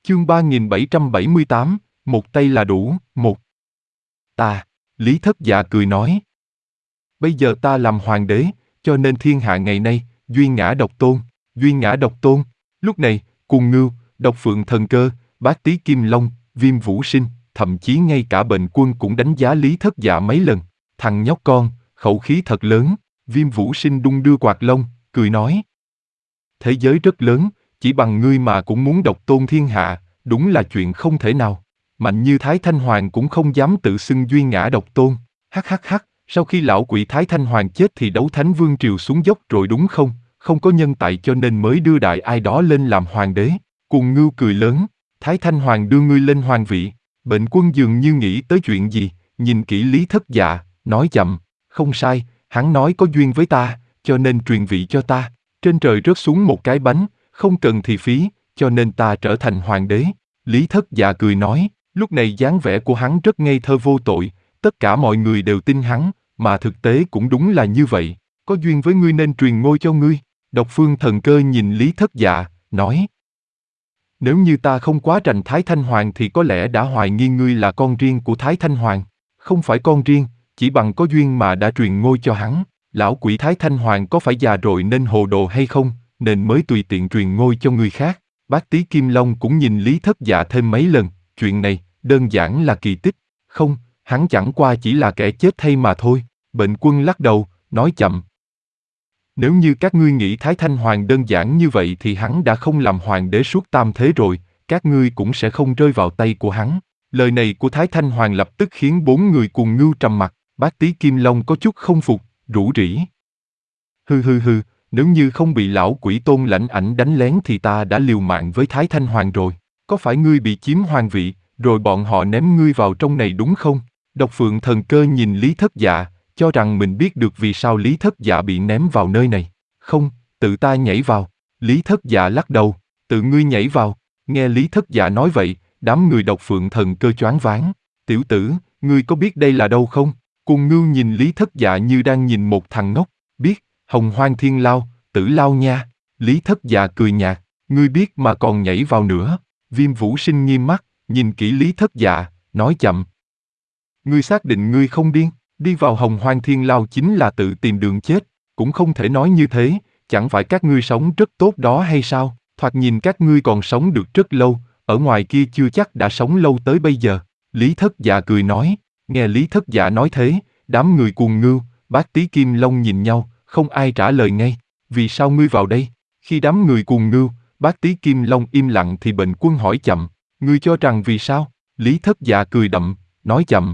Chương 3778, một tay là đủ, một. Ta, Lý Thất Dạ cười nói. Bây giờ ta làm hoàng đế, cho nên thiên hạ ngày nay, duy ngã độc tôn, duy ngã độc tôn. Lúc này, Cuồng Ngưu, Độc Phượng Thần Cơ, Bát Tí Kim Long, Viêm Vũ Sinh, thậm chí ngay cả Bệnh Quân cũng đánh giá Lý Thất Dạ mấy lần. Thằng nhóc con, khẩu khí thật lớn. Viêm Vũ Sinh đung đưa quạt lông, cười nói. Thế giới rất lớn, chỉ bằng ngươi mà cũng muốn độc tôn thiên hạ, đúng là chuyện không thể nào. Mạnh như Thái Thanh Hoàng cũng không dám tự xưng duy ngã độc tôn. Hắc hắc hắc, sau khi lão quỷ Thái Thanh Hoàng chết thì đấu Thánh Vương Triều xuống dốc rồi đúng không? Không có nhân tài cho nên mới đưa đại ai đó lên làm hoàng đế. Cuồng Ngưu cười lớn, Thái Thanh Hoàng đưa ngươi lên hoàng vị. Bệnh Quân dường như nghĩ tới chuyện gì, nhìn kỹ Lý Thất Dạ, nói chậm, không sai, hắn nói có duyên với ta, cho nên truyền vị cho ta. Trên trời rớt xuống một cái bánh, không cần thì phí, cho nên ta trở thành hoàng đế. Lý Thất Dạ cười nói, lúc này dáng vẻ của hắn rất ngây thơ vô tội, tất cả mọi người đều tin hắn, mà thực tế cũng đúng là như vậy, có duyên với ngươi nên truyền ngôi cho ngươi. Độc Phương Thần Cơ nhìn Lý Thất Dạ, nói. Nếu như ta không quá rành Thái Thanh Hoàng thì có lẽ đã hoài nghi ngươi là con riêng của Thái Thanh Hoàng. Không phải con riêng, chỉ bằng có duyên mà đã truyền ngôi cho hắn. Lão quỷ Thái Thanh Hoàng có phải già rồi nên hồ đồ hay không, nên mới tùy tiện truyền ngôi cho người khác. Bát Tí Kim Long cũng nhìn Lý Thất Dạ thêm mấy lần, chuyện này, đơn giản là kỳ tích. Không, hắn chẳng qua chỉ là kẻ chết thay mà thôi. Bệnh Quân lắc đầu, nói chậm. Nếu như các ngươi nghĩ Thái Thanh Hoàng đơn giản như vậy thì hắn đã không làm hoàng đế suốt tam thế rồi, các ngươi cũng sẽ không rơi vào tay của hắn. Lời này của Thái Thanh Hoàng lập tức khiến bốn người Cuồng Ngưu trầm mặt, Bát Tí Kim Long có chút không phục, rủ rỉ. Hừ, nếu như không bị lão quỷ Tôn Lãnh Ảnh đánh lén thì ta đã liều mạng với Thái Thanh Hoàng rồi. Có phải ngươi bị chiếm hoàng vị, rồi bọn họ ném ngươi vào trong này đúng không? Độc Phượng Thần Cơ nhìn Lý Thất Dạ, cho rằng mình biết được vì sao Lý Thất Dạ bị ném vào nơi này. Không, tự ta nhảy vào. Lý Thất Dạ lắc đầu, tự ngươi nhảy vào. Nghe Lý Thất Dạ nói vậy, đám người Độc Phượng Thần Cơ choáng váng. Tiểu tử, ngươi có biết đây là đâu không? Cuồng Ngưu nhìn Lý Thất Dạ như đang nhìn một thằng ngốc. Biết, Hồng Hoang Thiên Lao, Tử Lao nha. Lý Thất Dạ cười nhạt, ngươi biết mà còn nhảy vào nữa. Viêm Vũ Sinh nghiêm mắt, nhìn kỹ Lý Thất Dạ, nói chậm. Ngươi xác định ngươi không điên, đi vào Hồng Hoang Thiên Lao chính là tự tìm đường chết, cũng không thể nói như thế, chẳng phải các ngươi sống rất tốt đó hay sao? Thoạt nhìn các ngươi còn sống được rất lâu, ở ngoài kia chưa chắc đã sống lâu tới bây giờ. Lý Thất Dạ cười nói, nghe Lý Thất Dạ nói thế, đám người Cuồng Ngưu, Bát Tí Kim Long nhìn nhau, không ai trả lời ngay. Vì sao ngươi vào đây? Khi đám người Cuồng Ngưu, Bát Tí Kim Long im lặng thì Bệnh Quân hỏi chậm, ngươi cho rằng vì sao? Lý Thất Dạ cười đậm, nói chậm.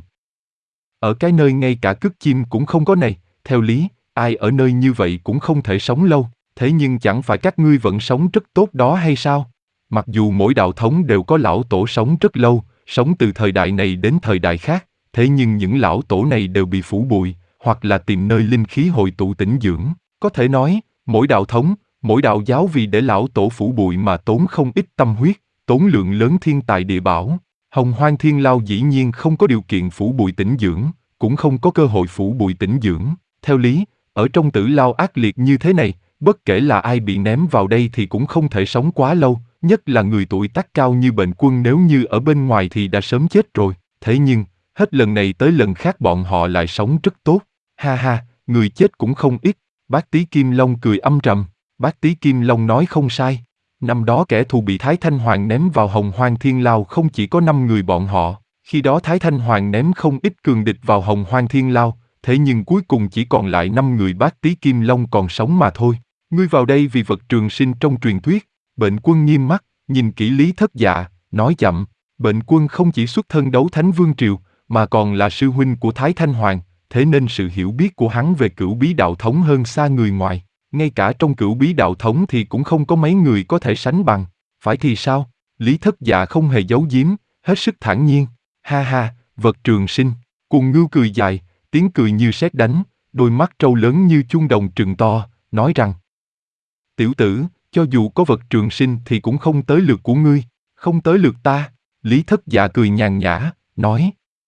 Ở cái nơi ngay cả cứt chim cũng không có này, theo lý, ai ở nơi như vậy cũng không thể sống lâu, thế nhưng chẳng phải các ngươi vẫn sống rất tốt đó hay sao? Mặc dù mỗi đạo thống đều có lão tổ sống rất lâu, sống từ thời đại này đến thời đại khác, thế nhưng những lão tổ này đều bị phủ bụi, hoặc là tìm nơi linh khí hội tụ tĩnh dưỡng. Có thể nói, mỗi đạo thống, mỗi đạo giáo vì để lão tổ phủ bụi mà tốn không ít tâm huyết, tốn lượng lớn thiên tài địa bảo. Hồng Hoang Thiên Lao dĩ nhiên không có điều kiện phủ bụi tĩnh dưỡng, cũng không có cơ hội phủ bụi tĩnh dưỡng. Theo lý, ở trong Tử Lao ác liệt như thế này, bất kể là ai bị ném vào đây thì cũng không thể sống quá lâu, nhất là người tuổi tác cao như Bệnh Quân nếu như ở bên ngoài thì đã sớm chết rồi. Thế nhưng, hết lần này tới lần khác bọn họ lại sống rất tốt. Ha ha, người chết cũng không ít. Bát Tí Kim Long cười âm trầm. Bát Tí Kim Long nói không sai. Năm đó kẻ thù bị Thái Thanh Hoàng ném vào Hồng Hoang Thiên Lao không chỉ có 5 người bọn họ. Khi đó Thái Thanh Hoàng ném không ít cường địch vào Hồng Hoang Thiên Lao, thế nhưng cuối cùng chỉ còn lại 5 người Bát Tí Kim Long còn sống mà thôi. Ngươi vào đây vì vật trường sinh trong truyền thuyết. Bệnh Quân nghiêm mắt, nhìn kỹ Lý Thất Dạ, nói chậm. Bệnh Quân không chỉ xuất thân đấu Thánh Vương Triều, mà còn là sư huynh của Thái Thanh Hoàng, thế nên sự hiểu biết của hắn về Cửu Bí Đạo Thống hơn xa người ngoài. Ngay cả trong Cửu Bí Đạo Thống thì cũng không có mấy người có thể sánh bằng. Phải thì sao? Lý Thất Dạ không hề giấu giếm, hết sức thản nhiên. Ha ha, vật trường sinh. Cuồng Ngưu cười dài, tiếng cười như sét đánh, đôi mắt trâu lớn như chuông đồng trừng to, nói rằng: Tiểu tử, cho dù có vật trường sinh thì cũng không tới lượt của ngươi, không tới lượt ta. Lý Thất Dạ cười nhàn nhã, nói: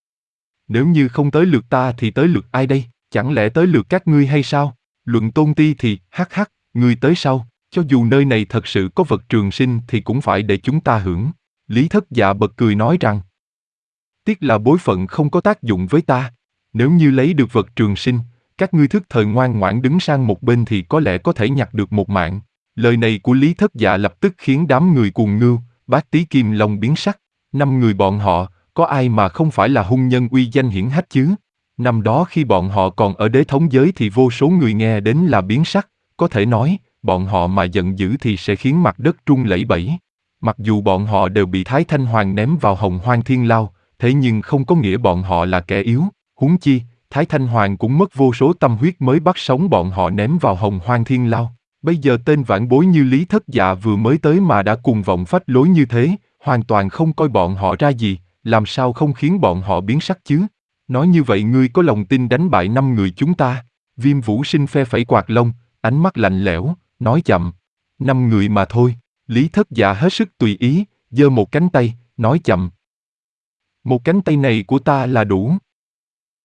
Nếu như không tới lượt ta thì tới lượt ai đây? Chẳng lẽ tới lượt các ngươi hay sao? Luận tôn ti thì, hắc hắc, ngươi tới sau, cho dù nơi này thật sự có vật trường sinh thì cũng phải để chúng ta hưởng. Lý Thất Dạ bật cười nói rằng, tiếc là bối phận không có tác dụng với ta. Nếu như lấy được vật trường sinh, các ngươi thức thời ngoan ngoãn đứng sang một bên thì có lẽ có thể nhặt được một mạng. Lời này của Lý Thất Dạ lập tức khiến đám người cuồng ngưu, Bát Tí Kim Long biến sắc. 5 người bọn họ, có ai mà không phải là hung nhân uy danh hiển hách chứ? Năm đó khi bọn họ còn ở đế thống giới thì vô số người nghe đến là biến sắc, có thể nói, bọn họ mà giận dữ thì sẽ khiến mặt đất rung lẩy bẩy. Mặc dù bọn họ đều bị Thái Thanh Hoàng ném vào Hồng Hoang Thiên Lao, thế nhưng không có nghĩa bọn họ là kẻ yếu, huống chi, Thái Thanh Hoàng cũng mất vô số tâm huyết mới bắt sống bọn họ ném vào Hồng Hoang Thiên Lao. Bây giờ tên vãn bối như Lý Thất Dạ vừa mới tới mà đã cuồng vọng phách lối như thế, hoàn toàn không coi bọn họ ra gì, làm sao không khiến bọn họ biến sắc chứ? Nói như vậy ngươi có lòng tin đánh bại 5 người chúng ta? Viêm Vũ Sinh phe phẩy quạt lông, ánh mắt lạnh lẽo, nói chậm. 5 người mà thôi. Lý Thất Dạ hết sức tùy ý, giơ một cánh tay, nói chậm. Một cánh tay này của ta là đủ.